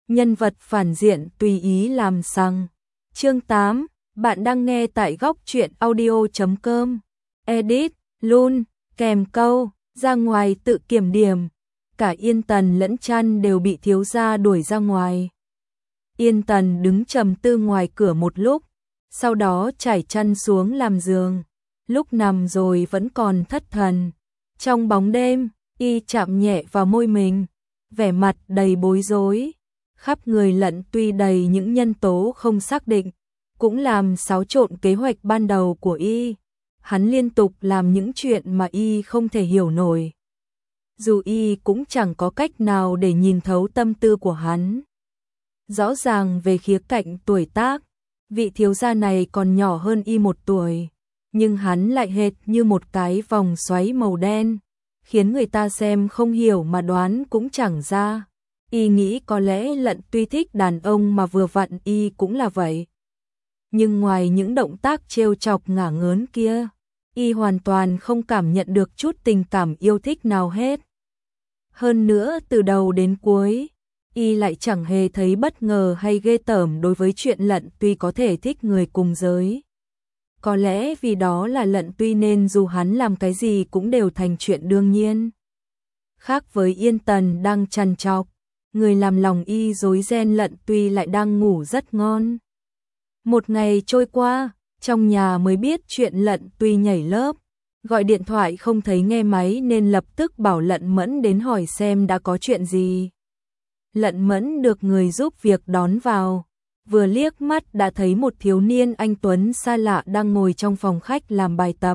nhân vật phản diện tùy ý làm sằng. Chương 8, bạn đang nghe tại góc truyện audio.com. Edit, Lun, kèm câu, ra ngoài tự kiểm điểm. Cả Yên Tần lẫn Trăn đều bị thiếu gia đuổi ra ngoài. Yên Tần đứng trầm tư ngoài cửa một lúc, sau đó trải chăn xuống làm giường. Lúc nằm rồi vẫn còn thất thần. Trong bóng đêm, y chạm nhẹ vào môi mình, vẻ mặt đầy bối rối. Khắp người Lận Tuy đầy những nhân tố không xác định, cũng làm xáo trộn kế hoạch ban đầu của y. Hắn liên tục làm những chuyện mà y không thể hiểu nổi. Dù y cũng chẳng có cách nào để nhìn thấu tâm tư của hắn. Rõ ràng về khía cạnh tuổi tác, vị thiếu gia này còn nhỏ hơn y 1 tuổi, nhưng hắn lại hệt như một cái vòng xoáy màu đen, khiến người ta xem không hiểu mà đoán cũng chẳng ra. Y nghĩ có lẽ Lận Tuy thích đàn ông mà vừa vặn y cũng là vậy. Nhưng ngoài những động tác trêu chọc ngả ngớn kia, y hoàn toàn không cảm nhận được chút tình cảm yêu thích nào hết. Hơn nữa từ đầu đến cuối, y lại chẳng hề thấy bất ngờ hay ghê tởm đối với chuyện Lận Tuy có thể thích người cùng giới. Có lẽ vì đó là Lận Tuy nên dù hắn làm cái gì cũng đều thành chuyện đương nhiên. Khác với Yên Tần đang trằn trọc, người làm lòng y rối ren Lận Tuy lại đang ngủ rất ngon. Một ngày trôi qua, trong nhà mới biết chuyện Lận Tuy nhảy lớp. Gọi điện thoại không thấy nghe máy nên lập tức bảo Lận Mẫn đến hỏi xem đã có chuyện gì. Lận Mẫn được người giúp việc đón vào, vừa liếc mắt đã thấy một thiếu niên anh tuấn xa lạ đang ngồi trong phòng khách làm bài tập.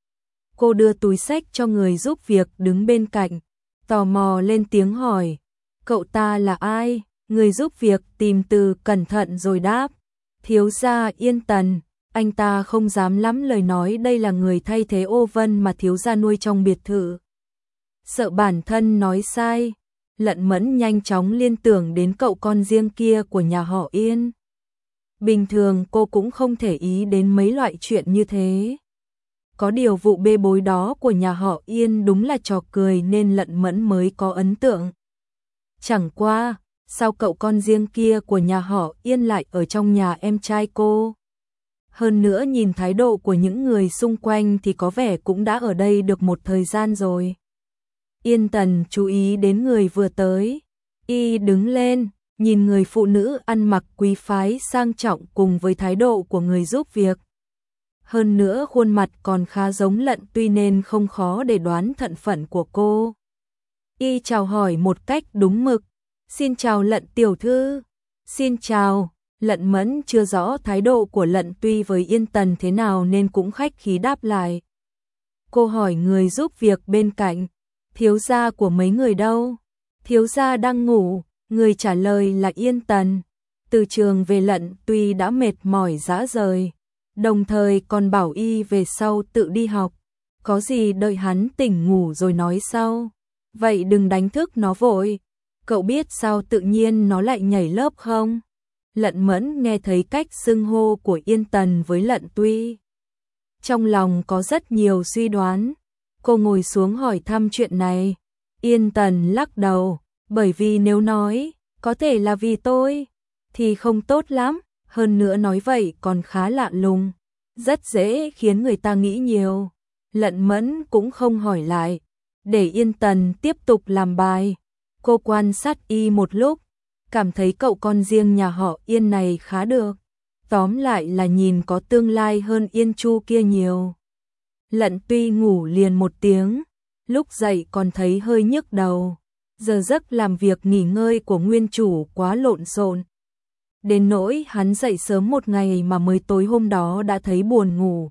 Cô đưa túi xách cho người giúp việc đứng bên cạnh, tò mò lên tiếng hỏi, cậu ta là ai? Người giúp việc tìm từ cẩn thận rồi đáp, thiếu gia Yên Tần. Anh ta không dám lắm lời nói đây là người thay thế Ô Vân mà thiếu gia nuôi trong biệt thự. Sợ bản thân nói sai, Lận Mẫn nhanh chóng liên tưởng đến cậu con riêng kia của nhà họ Yên. Bình thường cô cũng không thể ý đến mấy loại chuyện như thế. Có điều vụ bê bối đó của nhà họ Yên đúng là trò cười nên Lận Mẫn mới có ấn tượng. Chẳng qua, sao cậu con riêng kia của nhà họ Yên lại ở trong nhà em trai cô? Hơn nữa nhìn thái độ của những người xung quanh thì có vẻ cũng đã ở đây được một thời gian rồi. Yên Tần chú ý đến người vừa tới. Y đứng lên, nhìn người phụ nữ ăn mặc quý phái sang trọng cùng với thái độ của người giúp việc. Hơn nữa khuôn mặt còn khá giống Lận Tuy nên không khó để đoán thân phận của cô. Y chào hỏi một cách đúng mực. Xin chào Lận tiểu thư. Xin chào. Lận Mẫn chưa rõ thái độ của Lận Tuy với Yên Tần thế nào nên cũng khách khí đáp lại. Cô hỏi người giúp việc bên cạnh, thiếu gia của mấy người đâu? Thiếu gia đang ngủ, người trả lời là Yên Tần. Từ trường về Lận Tuy đã mệt mỏi rã rời, đồng thời còn bảo y về sau tự đi học, có gì đợi hắn tỉnh ngủ rồi nói sau. Vậy đừng đánh thức nó vội, cậu biết sao tự nhiên nó lại nhảy lớp không? Lận Mẫn nghe thấy cách xưng hô của Yên Tần với Lận Tuy, trong lòng có rất nhiều suy đoán. Cô ngồi xuống hỏi thăm chuyện này. Yên Tần lắc đầu, bởi vì nếu nói có thể là vì tôi thì không tốt lắm, hơn nữa nói vậy còn khá lạ lùng, rất dễ khiến người ta nghĩ nhiều. Lận Mẫn cũng không hỏi lại, để Yên Tần tiếp tục làm bài. Cô quan sát y một lúc, cảm thấy cậu con riêng nhà họ Yên này khá được. Tóm lại là nhìn có tương lai hơn Yên Chu kia nhiều. Lận Tuy ngủ liền 1 tiếng, lúc dậy còn thấy hơi nhức đầu. Giờ giấc làm việc nghỉ ngơi của nguyên chủ quá lộn xộn. Đến nỗi hắn dậy sớm một ngày mà mới tối hôm đó đã thấy buồn ngủ.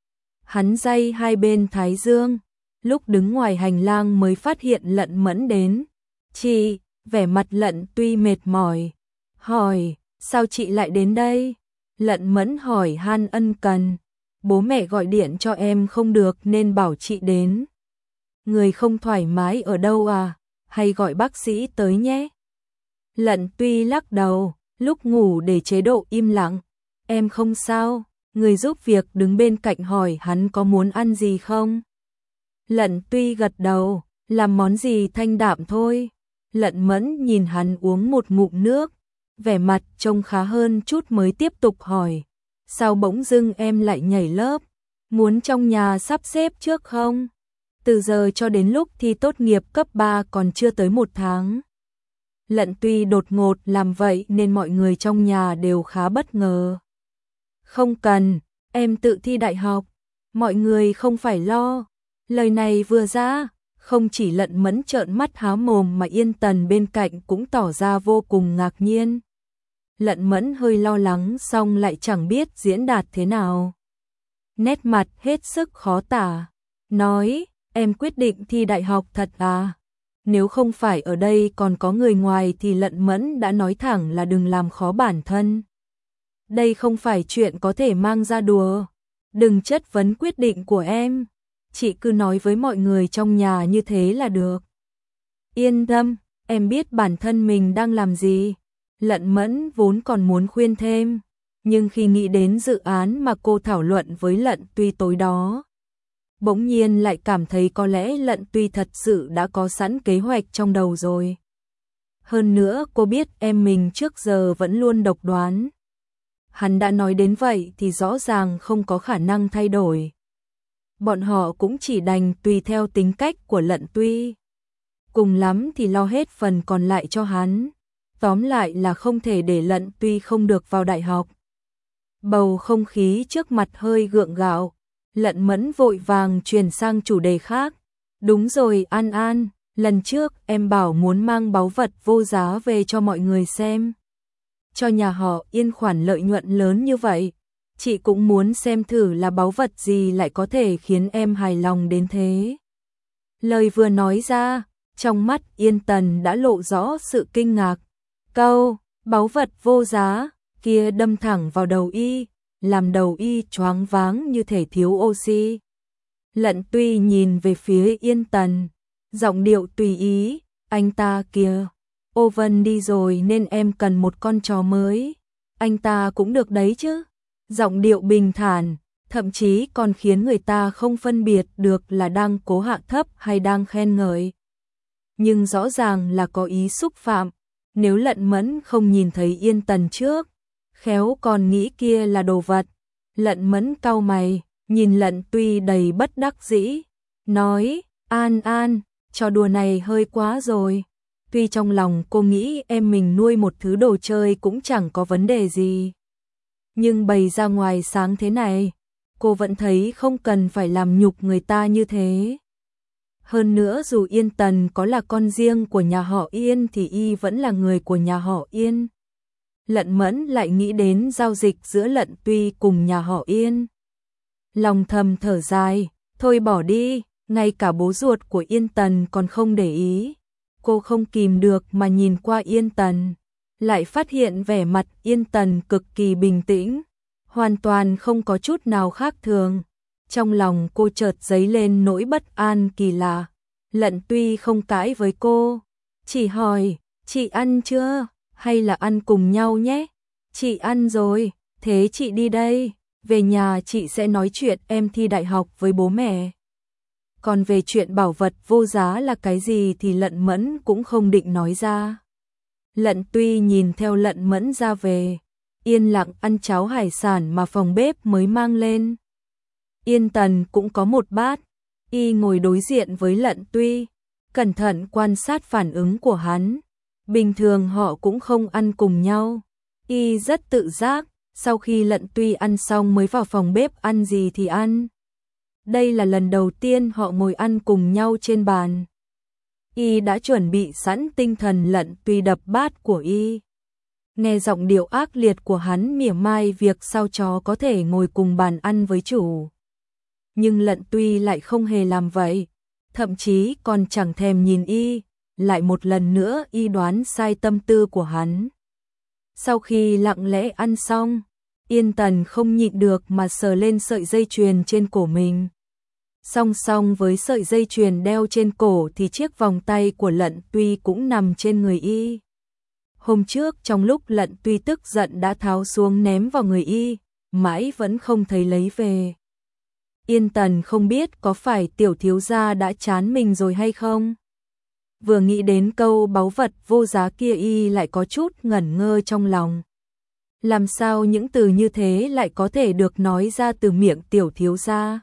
Hắn day hai bên thái dương, lúc đứng ngoài hành lang mới phát hiện Lận Mẫn đến. Chị, vẻ mặt Lận Tuy mệt mỏi, hỏi, sao chị lại đến đây? Lận Mẫn hỏi han ân cần, bố mẹ gọi điện cho em không được nên bảo chị đến. Người không thoải mái ở đâu à, hay gọi bác sĩ tới nhé. Lận Tuy lắc đầu, lúc ngủ để chế độ im lặng, em không sao. Người giúp việc đứng bên cạnh hỏi hắn có muốn ăn gì không. Lận Tuy gật đầu, làm món gì thanh đạm thôi. Lận Mẫn nhìn hắn uống một ngụm nước, vẻ mặt trông khá hơn chút mới tiếp tục hỏi. Sao bỗng dưng em lại nhảy lớp? Muốn trong nhà sắp xếp trước không? Từ giờ cho đến lúc thi tốt nghiệp cấp 3 còn chưa tới 1 tháng. Lận Tuy đột ngột làm vậy nên mọi người trong nhà đều khá bất ngờ. Không cần, em tự thi đại học. Mọi người không phải lo. Lời này vừa ra, không chỉ Lận Mẫn trợn mắt há mồm mà Yên Tần bên cạnh cũng tỏ ra vô cùng ngạc nhiên. Lận Mẫn hơi lo lắng xong lại chẳng biết diễn đạt thế nào. Nét mặt hết sức khó tả. Nói, em quyết định thi đại học thật à? Nếu không phải ở đây còn có người ngoài thì Lận Mẫn đã nói thẳng là đừng làm khó bản thân. Đây không phải chuyện có thể mang ra đùa. Đừng chất vấn quyết định của em. Chị cứ nói với mọi người trong nhà như thế là được. Yên tâm, em biết bản thân mình đang làm gì. Lận Mẫn vốn còn muốn khuyên thêm, nhưng khi nghĩ đến dự án mà cô thảo luận với Lận Tuy tối đó, bỗng nhiên lại cảm thấy có lẽ Lận Tuy thật sự đã có sẵn kế hoạch trong đầu rồi. Hơn nữa cô biết em mình trước giờ vẫn luôn độc đoán. Hắn đã nói đến vậy thì rõ ràng không có khả năng thay đổi. Bọn họ cũng chỉ đành tùy theo tính cách của Lận Tuy. Cùng lắm thì lo hết phần còn lại cho hắn. Tóm lại là không thể để Lận Tuy không được vào đại học. Bầu không khí trước mặt hơi gượng gạo. Lận Mẫn vội vàng chuyển sang chủ đề khác. Đúng rồi An An, lần trước em bảo muốn mang báu vật vô giá về cho mọi người xem. Cho nhà họ Yên khoản lợi nhuận lớn như vậy, chị cũng muốn xem thử là báu vật gì lại có thể khiến em hài lòng đến thế. Lời vừa nói ra, trong mắt Yên Tần đã lộ rõ sự kinh ngạc. Câu, báu vật vô giá, kia đâm thẳng vào đầu y, làm đầu y choáng váng như thể thiếu oxy. Lận Tuy nhìn về phía Yên Tần, giọng điệu tùy ý, anh ta kìa, Owen đi rồi nên em cần một con chó mới, anh ta cũng được đấy chứ. Giọng điệu bình thản, thậm chí còn khiến người ta không phân biệt được là đang cố hạ thấp hay đang khen ngợi. Nhưng rõ ràng là có ý xúc phạm, nếu Lận Mẫn không nhìn thấy Yên Tần trước, khéo còn nghĩ kia là đồ vật. Lận Mẫn cau mày, nhìn Lận Tuy đầy bất đắc dĩ, nói, An An, trò đùa này hơi quá rồi. Tuy trong lòng cô nghĩ em mình nuôi một thứ đồ chơi cũng chẳng có vấn đề gì, nhưng bày ra ngoài sáng thế này, cô vẫn thấy không cần phải làm nhục người ta như thế. Hơn nữa dù Yên Tần có là con riêng của nhà họ Yên thì y vẫn là người của nhà họ Yên. Lận Mẫn lại nghĩ đến giao dịch giữa Lận Tuy cùng nhà họ Yên. Lòng thầm thở dài, thôi bỏ đi, ngay cả bố ruột của Yên Tần còn không để ý. Cô không kìm được mà nhìn qua Yên Tần, lại phát hiện vẻ mặt Yên Tần cực kỳ bình tĩnh, hoàn toàn không có chút nào khác thường. Trong lòng cô chợt dấy lên nỗi bất an kỳ lạ. Lận Tuy không cãi với cô, chỉ hỏi, chị ăn chưa, hay là ăn cùng nhau nhé? Chị ăn rồi, thế chị đi đây, về nhà chị sẽ nói chuyện em thi đại học với bố mẹ. Còn về chuyện bảo vật vô giá là cái gì thì Lận Mẫn cũng không định nói ra. Lận Tuy nhìn theo Lận Mẫn ra về, yên lặng ăn cháo hải sản mà phòng bếp mới mang lên. Yên Tần cũng có một bát, y ngồi đối diện với Lận Tuy, cẩn thận quan sát phản ứng của hắn. Bình thường họ cũng không ăn cùng nhau, y rất tự giác, sau khi Lận Tuy ăn xong mới vào phòng bếp ăn gì thì ăn. Đây là lần đầu tiên họ ngồi ăn cùng nhau trên bàn. Y đã chuẩn bị sẵn tinh thần Lận Tuy đập bát của y. Nghe giọng điệu ác liệt của hắn mỉa mai việc sao chó có thể ngồi cùng bàn ăn với chủ. Nhưng Lận Tuy lại không hề làm vậy, thậm chí còn chẳng thèm nhìn y, lại một lần nữa y đoán sai tâm tư của hắn. Sau khi lặng lẽ ăn xong, Yên Tần không nhịn được mà sờ lên sợi dây chuyền trên cổ mình. Song song với sợi dây chuyền đeo trên cổ thì chiếc vòng tay của Lận Tuy cũng nằm trên người y. Hôm trước trong lúc Lận Tuy tức giận đã tháo xuống ném vào người y, mãi vẫn không thấy lấy về. Yên Tần không biết có phải tiểu thiếu gia đã chán mình rồi hay không. Vừa nghĩ đến câu báu vật vô giá kia y lại có chút ngẩn ngơ trong lòng. Làm sao những từ như thế lại có thể được nói ra từ miệng tiểu thiếu gia?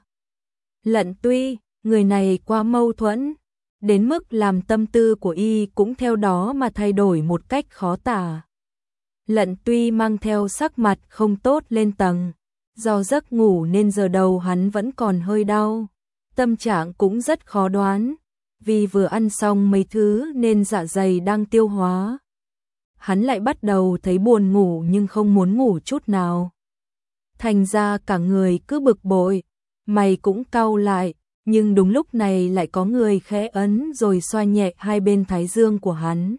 Lận Tuy, người này quá mâu thuẫn, đến mức làm tâm tư của y cũng theo đó mà thay đổi một cách khó tả. Lận Tuy mang theo sắc mặt không tốt lên tầng, do giấc ngủ nên giờ đầu hắn vẫn còn hơi đau, tâm trạng cũng rất khó đoán, vì vừa ăn xong mấy thứ nên dạ dày đang tiêu hóa. Hắn lại bắt đầu thấy buồn ngủ nhưng không muốn ngủ chút nào. Thành ra cả người cứ bực bội, mày cũng cau lại, nhưng đúng lúc này lại có người khẽ ấn rồi xoa nhẹ hai bên thái dương của hắn.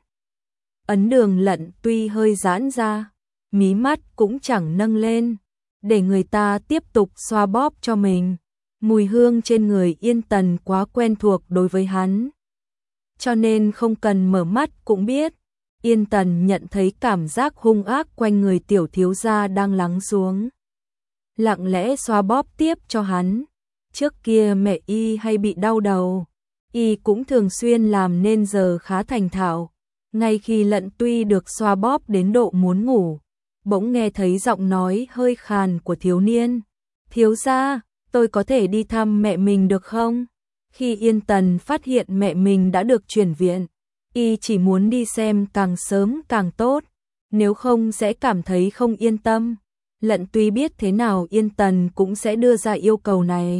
Ấn đường Lận Tuy hơi giãn ra, mí mắt cũng chẳng nâng lên, để người ta tiếp tục xoa bóp cho mình. Mùi hương trên người Yên Tần quá quen thuộc đối với hắn, cho nên không cần mở mắt cũng biết. Yên Tần nhận thấy cảm giác hung ác quanh người tiểu thiếu gia đang lắng xuống, lặng lẽ xoa bóp tiếp cho hắn. Trước kia mẹ y hay bị đau đầu, y cũng thường xuyên làm nên giờ khá thành thạo. Ngay khi Lận Tuy được xoa bóp đến độ muốn ngủ, bỗng nghe thấy giọng nói hơi khàn của thiếu niên. Thiếu gia, tôi có thể đi thăm mẹ mình được không? Khi Yên Tần phát hiện mẹ mình đã được chuyển viện, y chỉ muốn đi xem càng sớm càng tốt, nếu không sẽ cảm thấy không yên tâm. Lận Tuy biết thế nào Yên Tần cũng sẽ đưa ra yêu cầu này.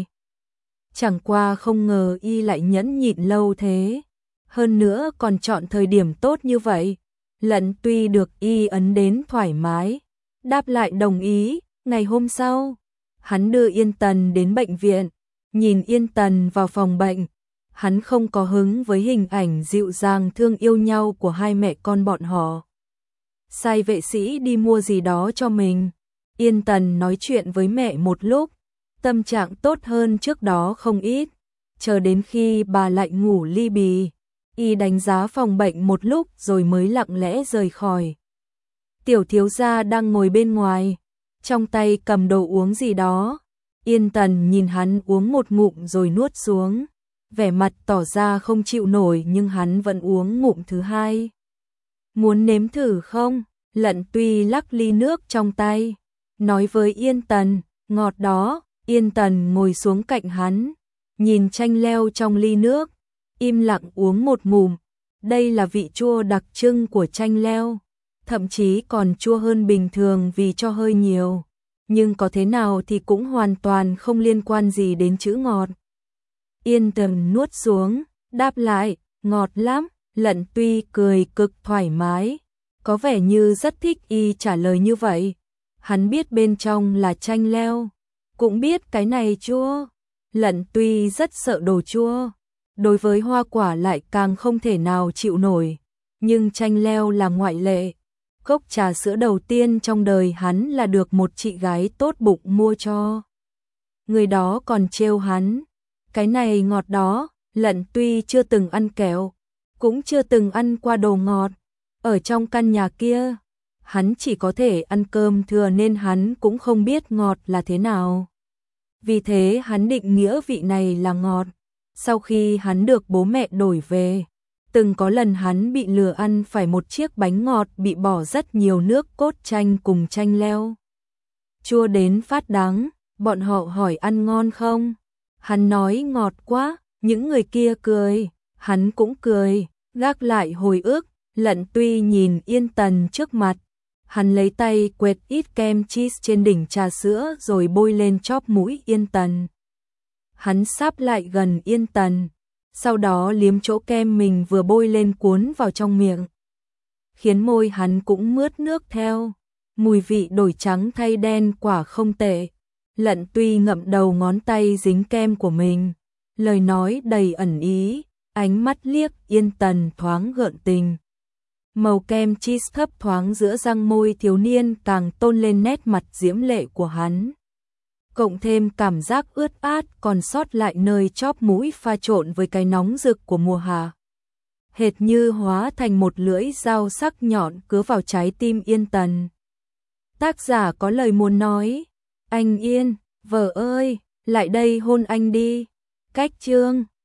Chẳng qua không ngờ y lại nhẫn nhịn lâu thế, hơn nữa còn chọn thời điểm tốt như vậy. Lận Tuy được y ấn đến thoải mái, đáp lại đồng ý. Ngày hôm sau, hắn đưa Yên Tần đến bệnh viện, nhìn Yên Tần vào phòng bệnh, hắn không có hứng với hình ảnh dịu dàng thương yêu nhau của hai mẹ con bọn họ. Sai vệ sĩ đi mua gì đó cho mình. Yên Tần nói chuyện với mẹ một lúc, tâm trạng tốt hơn trước đó không ít, chờ đến khi bà lại ngủ li bì, y đánh giá phòng bệnh một lúc rồi mới lặng lẽ rời khỏi. Tiểu thiếu gia đang ngồi bên ngoài, trong tay cầm đồ uống gì đó. Yên Tần nhìn hắn uống một ngụm rồi nuốt xuống, vẻ mặt tỏ ra không chịu nổi nhưng hắn vẫn uống ngụm thứ hai. Muốn nếm thử không? Lận Tuy lắc ly nước trong tay, nói với Yên Tần, ngọt đó. Yên Tần ngồi xuống cạnh hắn, nhìn chanh leo trong ly nước, im lặng uống một ngụm. Đây là vị chua đặc trưng của chanh leo, thậm chí còn chua hơn bình thường vì cho hơi nhiều, nhưng có thế nào thì cũng hoàn toàn không liên quan gì đến chữ ngọt. Yên Tần nuốt xuống, đáp lại, ngọt lắm. Lận Tuy cười cực thoải mái, có vẻ như rất thích y trả lời như vậy. Hắn biết bên trong là chanh leo, cũng biết cái này chua. Lận Tuy rất sợ đồ chua, đối với hoa quả lại càng không thể nào chịu nổi, nhưng chanh leo là ngoại lệ. Cốc trà sữa đầu tiên trong đời hắn là được một chị gái tốt bụng mua cho. Người đó còn trêu hắn, cái này ngọt đó. Lận Tuy chưa từng ăn kẹo, cũng chưa từng ăn qua đồ ngọt. Ở trong căn nhà kia, hắn chỉ có thể ăn cơm thừa nên hắn cũng không biết ngọt là thế nào. Vì thế hắn định nghĩa vị này là ngọt. Sau khi hắn được bố mẹ đổi về, từng có lần hắn bị lừa ăn phải một chiếc bánh ngọt bị bỏ rất nhiều nước cốt chanh cùng chanh leo. Chua đến phát đắng, bọn họ hỏi ăn ngon không? Hắn nói ngọt quá, những người kia cười, hắn cũng cười, gác lại hồi ức. Lận Tuy nhìn Yên Tần trước mặt, hắn lấy tay quệt ít kem cheese trên đỉnh trà sữa rồi bôi lên chóp mũi Yên Tần. Hắn sáp lại gần Yên Tần, sau đó liếm chỗ kem mình vừa bôi lên cuốn vào trong miệng, khiến môi hắn cũng mướt nước theo. Mùi vị đổi trắng thay đen quả không tệ. Lận Tuy ngậm đầu ngón tay dính kem của mình, lời nói đầy ẩn ý, ánh mắt liếc Yên Tần thoáng gợn tình. Màu kem cheese thấp thoáng giữa răng môi thiếu niên càng tôn lên nét mặt diễm lệ của hắn. Cộng thêm cảm giác ướt át còn sót lại nơi chóp mũi pha trộn với cái nóng rực của mùa hạ, hệt như hóa thành một lưỡi dao sắc nhọn cứa vào trái tim Yên Tần. Tác giả có lời muốn nói, anh Yên, vợ ơi, lại đây hôn anh đi. Cách chương